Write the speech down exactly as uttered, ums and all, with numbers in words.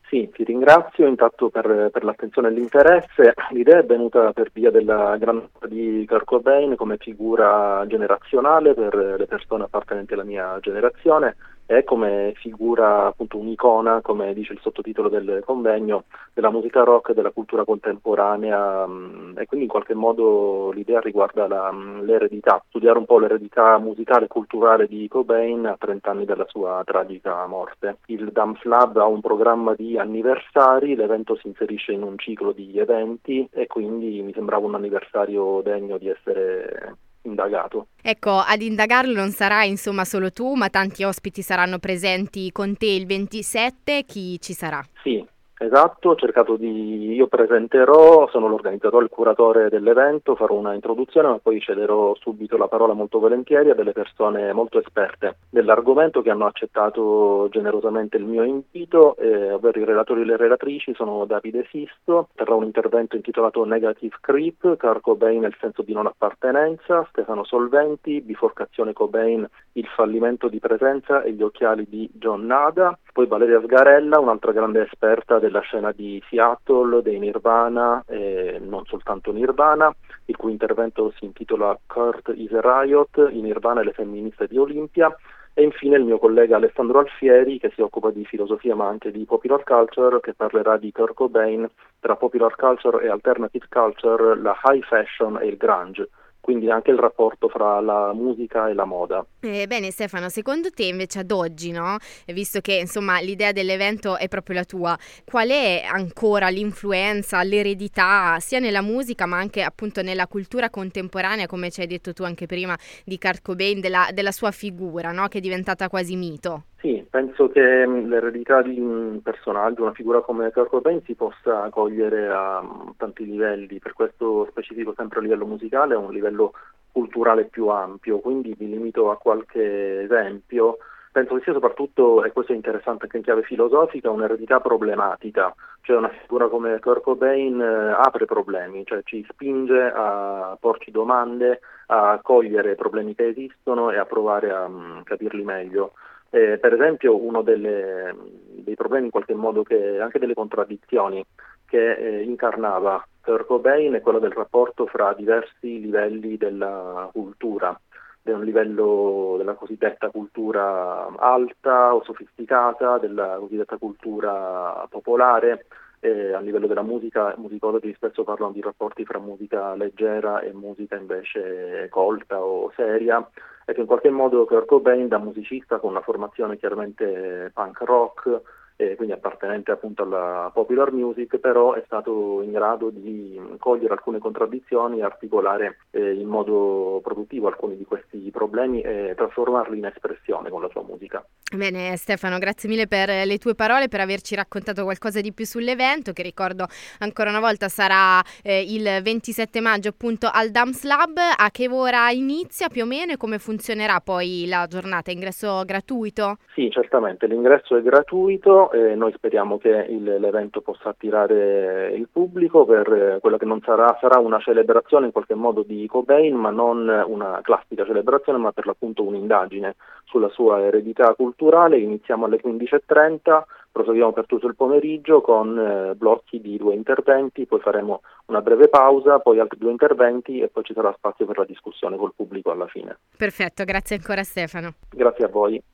Sì, ti ringrazio intanto per, per l'attenzione e l'interesse. L'idea è venuta per via della grandezza di Kurt Cobain come figura generazionale per le persone appartenenti alla mia generazione e come figura, appunto, un'icona, come dice il sottotitolo del convegno, della musica rock e della cultura contemporanea, mh, e quindi in qualche modo l'idea riguarda la, mh, l'eredità, studiare un po' l'eredità musicale e culturale di Cobain a trenta anni dalla sua tragica morte. Il Dams Lab ha un programma di anniversari, l'evento si inserisce in un ciclo di eventi e quindi mi sembrava un anniversario degno di essere indagato. Ecco, ad indagarlo non sarai insomma solo tu, ma tanti ospiti saranno presenti con te il ventisette. Chi ci sarà? Sì, esatto, ho cercato di, io presenterò, sono l'organizzatore, il curatore dell'evento, farò una introduzione, ma poi cederò subito la parola molto volentieri a delle persone molto esperte dell'argomento che hanno accettato generosamente il mio invito, eh, ovvero i relatori e le relatrici sono Davide Sisto, terrà un intervento intitolato Negative Creep, Kurt Cobain e il senso di non appartenenza, Stefano Solventi, Biforcazione Cobain, il fallimento di presenza e gli occhiali di John Nada, poi Valeria Sgarella, un'altra grande esperta della scena di Seattle, dei Nirvana e non soltanto Nirvana, il cui intervento si intitola Kurt is a Riot, i Nirvana e le femministe di Olimpia, e infine il mio collega Alessandro Alfieri, che si occupa di filosofia ma anche di popular culture, che parlerà di Kurt Cobain, tra popular culture e alternative culture, la high fashion e il grunge, quindi anche il rapporto fra la musica e la moda. Eh, bene Stefano, secondo te invece ad oggi, no? E visto che insomma l'idea dell'evento è proprio la tua, qual è ancora l'influenza, l'eredità sia nella musica ma anche appunto nella cultura contemporanea, come ci hai detto tu anche prima, di Kurt Cobain, della, della sua figura, no? Che è diventata quasi mito? Sì, penso che mh, l'eredità di un personaggio, una figura come Kurt Cobain si possa cogliere a mh, tanti livelli, per questo specifico sempre a livello musicale, a un livello culturale più ampio, quindi mi limito a qualche esempio. Penso che sia soprattutto, e questo è interessante anche in chiave filosofica, un'eredità problematica, cioè una figura come Kurt Cobain eh, apre problemi, cioè ci spinge a porci domande, a cogliere problemi che esistono e a provare a mh, capirli meglio. Eh, per esempio uno delle, dei problemi in qualche modo, che anche delle contraddizioni che eh, incarnava Kurt Cobain è quello del rapporto fra diversi livelli della cultura, da un livello della cosiddetta cultura alta o sofisticata, della cosiddetta cultura popolare. Eh, a livello della musica, i musicologi spesso parlano di rapporti fra musica leggera e musica invece colta o seria, e che in qualche modo Kurt Cobain, da musicista con una formazione chiaramente punk rock, e quindi appartenente appunto alla popular music, però è stato in grado di cogliere alcune contraddizioni e articolare eh, in modo produttivo alcuni di questi problemi e trasformarli in espressione con la sua musica. Bene Stefano, grazie mille per le tue parole, per averci raccontato qualcosa di più sull'evento, che ricordo ancora una volta sarà eh, il ventisette maggio appunto al Dams Lab. A che ora inizia più o meno e come funzionerà poi la giornata? Ingresso gratuito? Sì, certamente, l'ingresso è gratuito e noi speriamo che il, l'evento possa attirare il pubblico per eh, quella che non sarà, sarà una celebrazione in qualche modo di Cobain, ma non una classica celebrazione, ma per l'appunto un'indagine sulla sua eredità culturale. Iniziamo alle quindici e trenta, proseguiamo per tutto il pomeriggio con eh, blocchi di due interventi, poi faremo una breve pausa, poi altri due interventi e poi ci sarà spazio per la discussione col pubblico alla fine. Perfetto, grazie ancora Stefano. Grazie a voi.